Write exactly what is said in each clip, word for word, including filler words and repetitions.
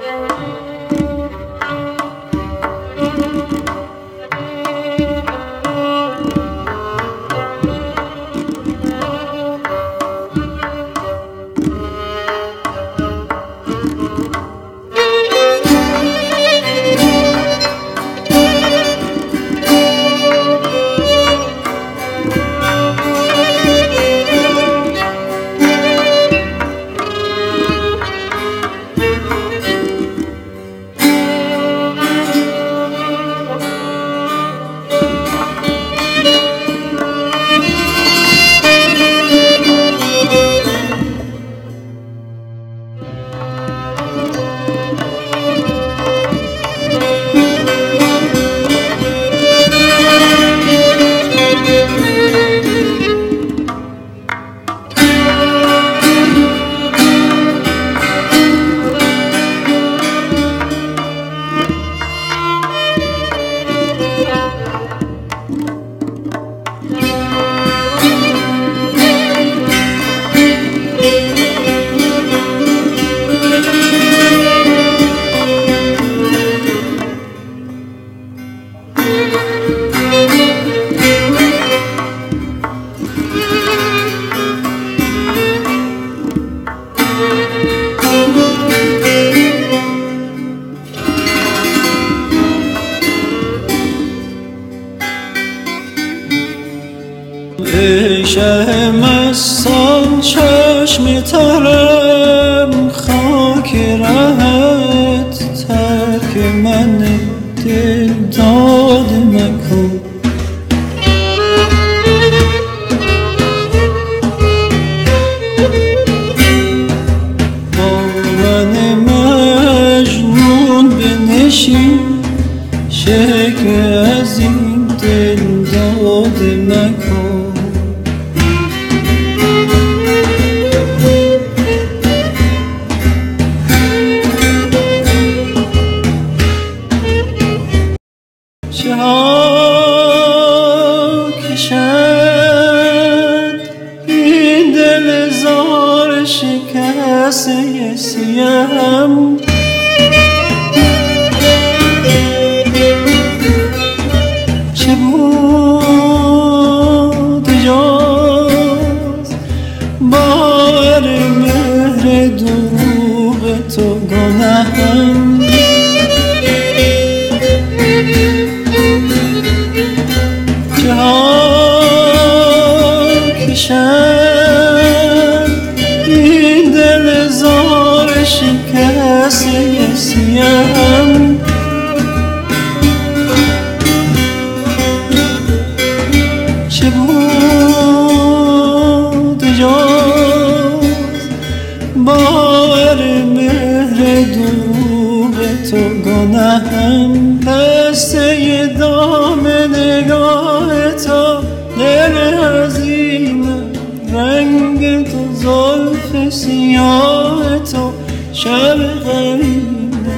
ای شه مستان چشم ترم، خاک رهت ترک من دل داد مکن. با من مجنون بنشین، شکر از این دل داد مکن. چه ها کشد این دل زار شکسته سیم، چه بود جز بار مهر دروغ تو گناهم. چه ها کشد این دل زار شکسته سیم، چه بود جز بار مهر دروغ تو گناهم. دسته دام نگاه تو دل عظیمم، رنگ تو زلف سیاه تو شب غریبم.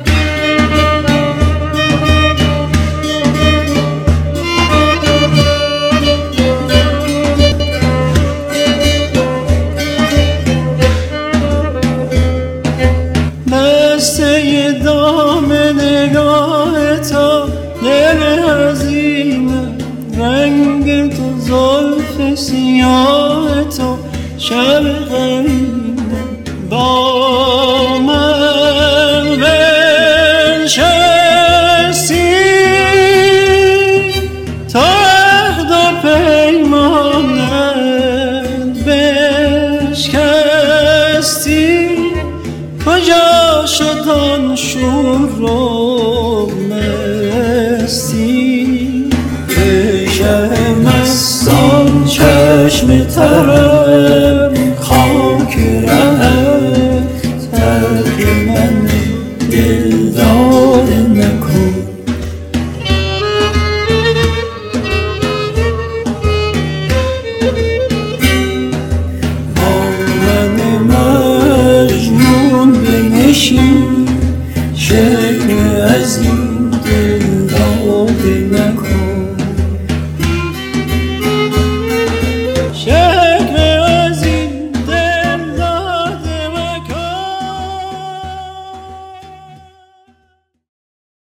دسته دام نگاه تو دل عظیمم، رنگ تو زلف سیاه تو شب غریبم. با من بنشستی تا عهد و پیمانت بشکستی، کجا شد آن شور و مستی؟ ای شه مستان چشم ترم، خاک رهت ترک من دل داد مکن. با من مجنون بنشین، شکر از این